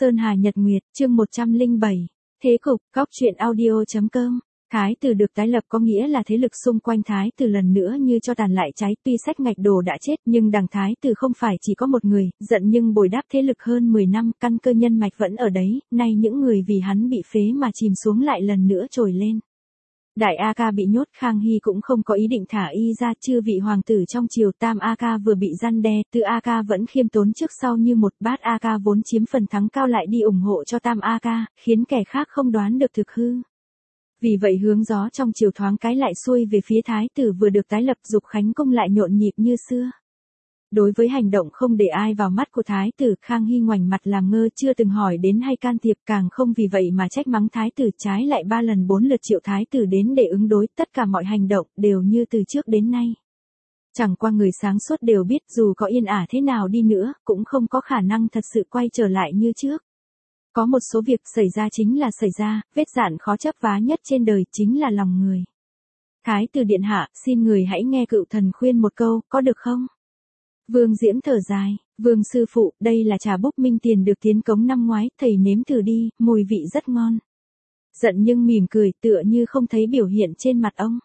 Sơn Hà Nhật Nguyệt, chương 107. Thế cục, góc truyện audio.com. Thái tử được tái lập có nghĩa là thế lực xung quanh thái tử lần nữa như cho tàn lại cháy, tuy sách ngạch đồ đã chết nhưng đằng thái tử không phải chỉ có một người, giận nhưng bồi đáp thế lực hơn 10 năm, căn cơ nhân mạch vẫn ở đấy, nay những người vì hắn bị phế mà chìm xuống lại lần nữa trồi lên. Đại A Ca bị nhốt, Khang Hy cũng không có ý định thả y ra, chư vị hoàng tử trong triều, Tam A Ca vừa bị răn đe, Tư A Ca vẫn khiêm tốn trước sau như một, Bát A Ca vốn chiếm phần thắng cao lại đi ủng hộ cho Tam A Ca, khiến kẻ khác không đoán được thực hư. Vì vậy hướng gió trong triều thoáng cái lại xuôi về phía thái tử vừa được tái lập, Dục Khánh cung lại nhộn nhịp như xưa. Đối với hành động không để ai vào mắt của thái tử, Khang Hy ngoảnh mặt làm ngơ, chưa từng hỏi đến hay can thiệp, càng không vì vậy mà trách mắng thái tử, trái lại 3 lần 4 lượt triệu thái tử đến để ứng đối, tất cả mọi hành động đều như từ trước đến nay. Chẳng qua người sáng suốt đều biết dù có yên ả thế nào đi nữa, cũng không có khả năng thật sự quay trở lại như trước. Có một số việc xảy ra chính là xảy ra, vết dạn khó chấp vá nhất trên đời chính là lòng người. Thái tử điện hạ, xin người hãy nghe cựu thần khuyên một câu, có được không? Vương Diễm thở dài, Vương sư phụ, đây là trà búp minh tiền được tiến cống năm ngoái, thầy nếm thử đi, mùi vị rất ngon. Giận nhưng mỉm cười, tựa như không thấy biểu hiện trên mặt ông.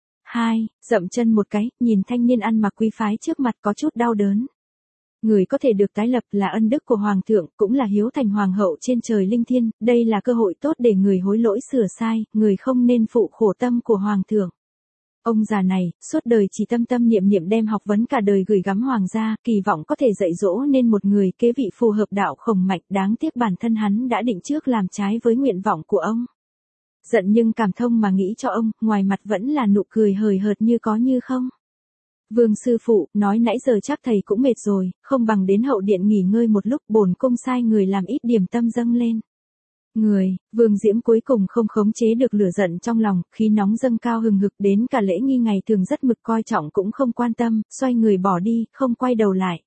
Dậm chân một cái, nhìn thanh niên ăn mặc quý phái trước mặt có chút đau đớn. Người có thể được tái lập là ân đức của hoàng thượng, cũng là hiếu thành hoàng hậu trên trời linh thiên, đây là cơ hội tốt để người hối lỗi sửa sai, người không nên phụ khổ tâm của hoàng thượng. Ông già này, suốt đời chỉ tâm tâm niệm niệm đem học vấn cả đời gửi gắm hoàng gia, kỳ vọng có thể dạy dỗ nên một người kế vị phù hợp đạo khổng mạch, đáng tiếc bản thân hắn đã định trước làm trái với nguyện vọng của ông. Giận nhưng cảm thông mà nghĩ cho ông, ngoài mặt vẫn là nụ cười hời hợt như có như không. Vương sư phụ, nói nãy giờ chắc thầy cũng mệt rồi, không bằng đến hậu điện nghỉ ngơi một lúc, bổn cung sai người làm ít điểm tâm dâng lên. Vương Diễm cuối cùng không khống chế được lửa giận trong lòng, khí nóng dâng cao hừng hực, đến cả lễ nghi ngày thường rất mực coi trọng cũng không quan tâm, xoay người bỏ đi, không quay đầu lại.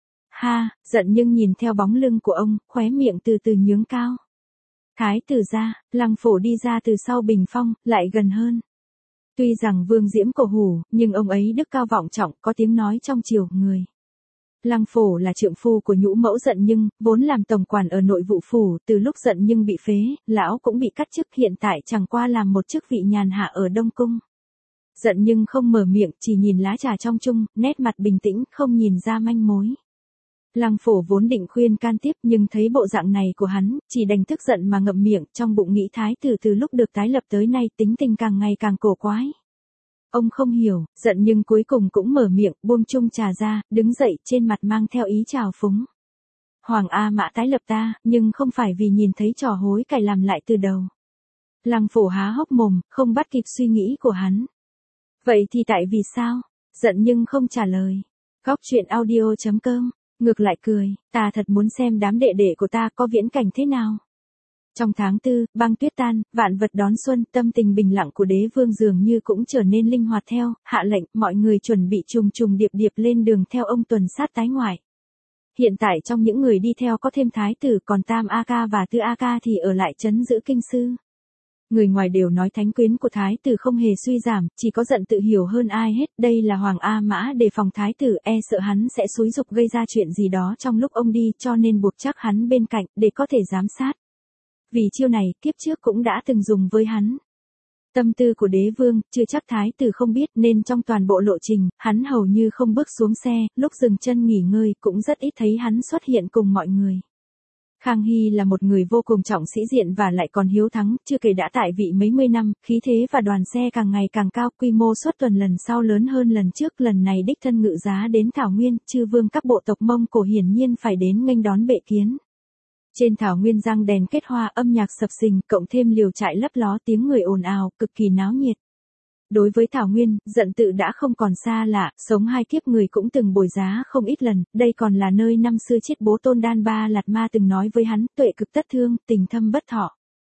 Giận nhưng nhìn theo bóng lưng của ông, khóe miệng từ từ nhướng cao. Thái tử ra, Lăng Phổ đi ra từ sau bình phong, lại gần hơn. Tuy rằng Vương Diễm cổ hủ, nhưng ông ấy đức cao vọng trọng, có tiếng nói trong triều, người. Lăng Phổ là trượng phu của nhũ mẫu Giận nhưng, vốn làm tổng quản ở nội vụ phủ, từ lúc Giận nhưng bị phế, lão cũng bị cắt chức, hiện tại chẳng qua làm một chức vị nhàn hạ ở Đông Cung. Giận nhưng không mở miệng, chỉ nhìn lá trà trong chung, nét mặt bình tĩnh, không nhìn ra manh mối. Lăng Phổ vốn định khuyên can tiếp nhưng thấy bộ dạng này của hắn, chỉ đành tức giận mà ngậm miệng, trong bụng nghĩ thái tử từ lúc được tái lập tới nay tính tình càng ngày càng cổ quái. Ông không hiểu, giận nhưng cuối cùng cũng mở miệng, buông chung trà ra, đứng dậy, trên mặt mang theo ý trào phúng. Hoàng A Mã tái lập ta, nhưng không phải vì nhìn thấy trò hối cải làm lại từ đầu. Lăng Phổ há hốc mồm, không bắt kịp suy nghĩ của hắn. Vậy thì tại vì sao? Giận nhưng không trả lời. Góc truyện audio.com, ngược lại cười, ta thật muốn xem đám đệ đệ của ta có viễn cảnh thế nào. Trong tháng 4, băng tuyết tan, vạn vật đón xuân, tâm tình bình lặng của đế vương dường như cũng trở nên linh hoạt theo, hạ lệnh, mọi người chuẩn bị trùng trùng điệp điệp lên đường theo ông tuần sát tái ngoại. Hiện tại trong những người đi theo có thêm thái tử, còn Tam A Ca và Tư A Ca thì ở lại trấn giữ kinh sư. Người ngoài đều nói thánh quyến của thái tử không hề suy giảm, chỉ có Giận tự hiểu hơn ai hết, đây là Hoàng A Mã đề phòng thái tử, sợ hắn sẽ xúi giục gây ra chuyện gì đó trong lúc ông đi, cho nên buộc chắc hắn bên cạnh, để có thể giám sát. Vì chiêu này, kiếp trước cũng đã từng dùng với hắn. Tâm tư của đế vương, chưa chắc thái tử không biết, nên trong toàn bộ lộ trình, hắn hầu như không bước xuống xe, lúc dừng chân nghỉ ngơi, cũng rất ít thấy hắn xuất hiện cùng mọi người. Khang Hy là một người vô cùng trọng sĩ diện và lại còn hiếu thắng, chưa kể đã tại vị mấy mươi năm, khí thế và đoàn xe càng ngày càng cao, quy mô suốt tuần lần sau lớn hơn lần trước, lần này đích thân ngự giá đến Thảo Nguyên, chư vương các bộ tộc Mông Cổ hiển nhiên phải đến nghênh đón bệ kiến. Trên thảo nguyên răng đèn kết hoa, âm nhạc sập sình, cộng thêm liều trại lấp ló, tiếng người ồn ào, cực kỳ náo nhiệt. Đối với thảo nguyên, Giận tự đã không còn xa lạ, sống 2 kiếp người cũng từng bồi giá không ít lần, đây còn là nơi năm xưa chiết bố Tôn Đan Ba Lạt Ma từng nói với hắn, tuệ cực tất thương, tình thâm bất thọ.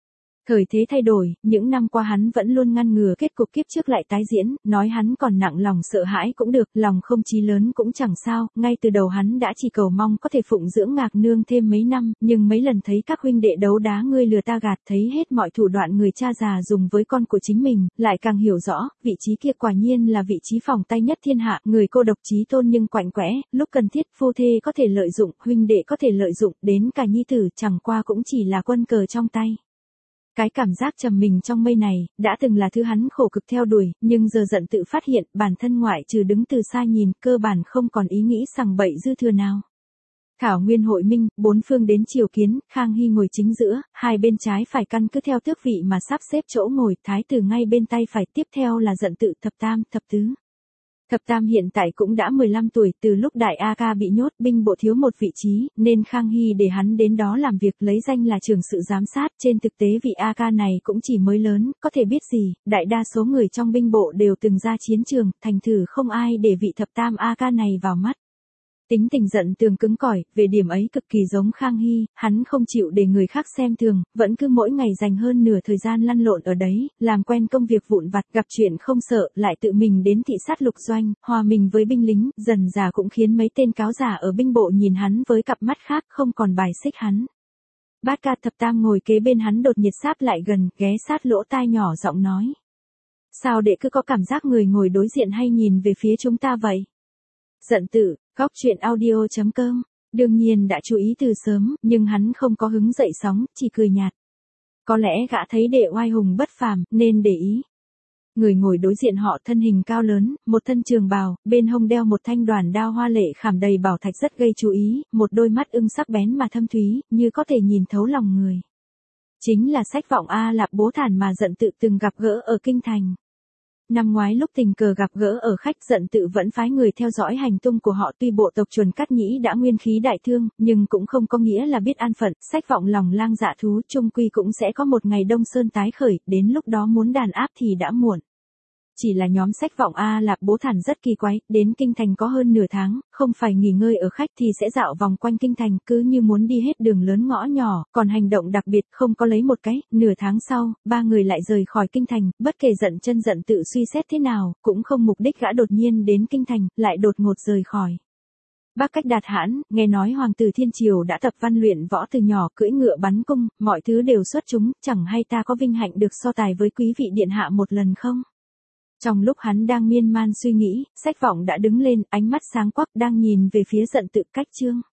Thời thế thay đổi, những năm qua hắn vẫn luôn ngăn ngừa kết cục kiếp trước lại tái diễn, nói hắn còn nặng lòng sợ hãi cũng được, lòng không chí lớn cũng chẳng sao, ngay từ đầu hắn đã chỉ cầu mong có thể phụng dưỡng Ngạc Nương thêm mấy năm, nhưng mấy lần thấy các huynh đệ đấu đá ngươi lừa ta gạt, thấy hết mọi thủ đoạn người cha già dùng với con của chính mình, lại càng hiểu rõ, vị trí kia quả nhiên là vị trí phòng tay nhất thiên hạ, người cô độc chí tôn nhưng quạnh quẽ, lúc cần thiết phu thê có thể lợi dụng, huynh đệ có thể lợi dụng, đến cả nhi tử chẳng qua cũng chỉ là quân cờ trong tay. Cái cảm giác trầm mình trong mây này, đã từng là thứ hắn khổ cực theo đuổi, nhưng giờ giận tự phát hiện, bản thân ngoại trừ đứng từ xa nhìn, cơ bản không còn ý nghĩ sằng bậy dư thừa nào. Thảo Nguyên hội minh, bốn phương đến triều kiến, Khang Hy ngồi chính giữa, hai bên trái phải căn cứ theo tước vị mà sắp xếp chỗ ngồi, thái tử ngay bên tay phải, tiếp theo là giận tự, thập tam, thập tứ. Thập tam hiện tại cũng đã 15 tuổi, từ lúc đại A Ca bị nhốt, binh bộ thiếu một vị trí, nên Khang Hy để hắn đến đó làm việc, lấy danh là trưởng sự giám sát, trên thực tế vị A Ca này cũng chỉ mới lớn, có thể biết gì, đại đa số người trong binh bộ đều từng ra chiến trường, thành thử không ai để vị thập tam A Ca này vào mắt. Tính tình giận tường cứng cỏi, về điểm ấy cực kỳ giống Khang Hy, hắn không chịu để người khác xem thường, vẫn cứ mỗi ngày dành hơn nửa thời gian lăn lộn ở đấy, làm quen công việc vụn vặt, gặp chuyện không sợ, lại tự mình đến thị sát lục doanh, hòa mình với binh lính, dần dà cũng khiến mấy tên cáo giả ở binh bộ nhìn hắn với cặp mắt khác, không còn bài xích hắn. Bát Ca thập tam ngồi kế bên hắn đột nhiệt sáp lại gần, ghé sát lỗ tai nhỏ giọng nói. Sao đệ cứ có cảm giác người ngồi đối diện hay nhìn về phía chúng ta vậy? Giận tự, góc truyện audio.com, đương nhiên đã chú ý từ sớm, nhưng hắn không có hứng dậy sóng, chỉ cười nhạt. Có lẽ gã thấy đệ oai hùng bất phàm, nên để ý. Người ngồi đối diện họ thân hình cao lớn, một thân trường bào, bên hông đeo một thanh đoàn đao hoa lệ khảm đầy bảo thạch rất gây chú ý, một đôi mắt ưng sắc bén mà thâm thúy, như có thể nhìn thấu lòng người. Chính là Sách Vọng A Lạp Bố Thản mà giận tự từng gặp gỡ ở kinh thành. Năm ngoái lúc tình cờ gặp gỡ ở khách, giận tự vẫn phái người theo dõi hành tung của họ, tuy bộ tộc Chuẩn Cát Nhĩ đã nguyên khí đại thương, nhưng cũng không có nghĩa là biết an phận, Sách Vọng lòng lang dạ thú, chung quy cũng sẽ có một ngày Đông Sơn tái khởi, đến lúc đó muốn đàn áp thì đã muộn. Chỉ là nhóm Sách Vọng A Lạp Bố Thản rất kỳ quái, đến kinh thành có hơn nửa tháng, không phải nghỉ ngơi ở khách thì sẽ dạo vòng quanh kinh thành, cứ như muốn đi hết đường lớn ngõ nhỏ, còn hành động đặc biệt không có lấy một cái. Nửa tháng sau, ba người lại rời khỏi kinh thành, bất kể giận chân giận tự suy xét thế nào, cũng không mục đích gã đột nhiên đến kinh thành, lại đột ngột rời khỏi. Bắc Cách Đạt Hãn, nghe nói hoàng tử thiên triều đã tập văn luyện võ từ nhỏ, cưỡi ngựa bắn cung, mọi thứ đều xuất chúng, chẳng hay ta có vinh hạnh được so tài với quý vị điện hạ một lần không? Trong lúc hắn đang miên man suy nghĩ, Sách Vọng đã đứng lên, ánh mắt sáng quắc đang nhìn về phía giận tự. Cách chương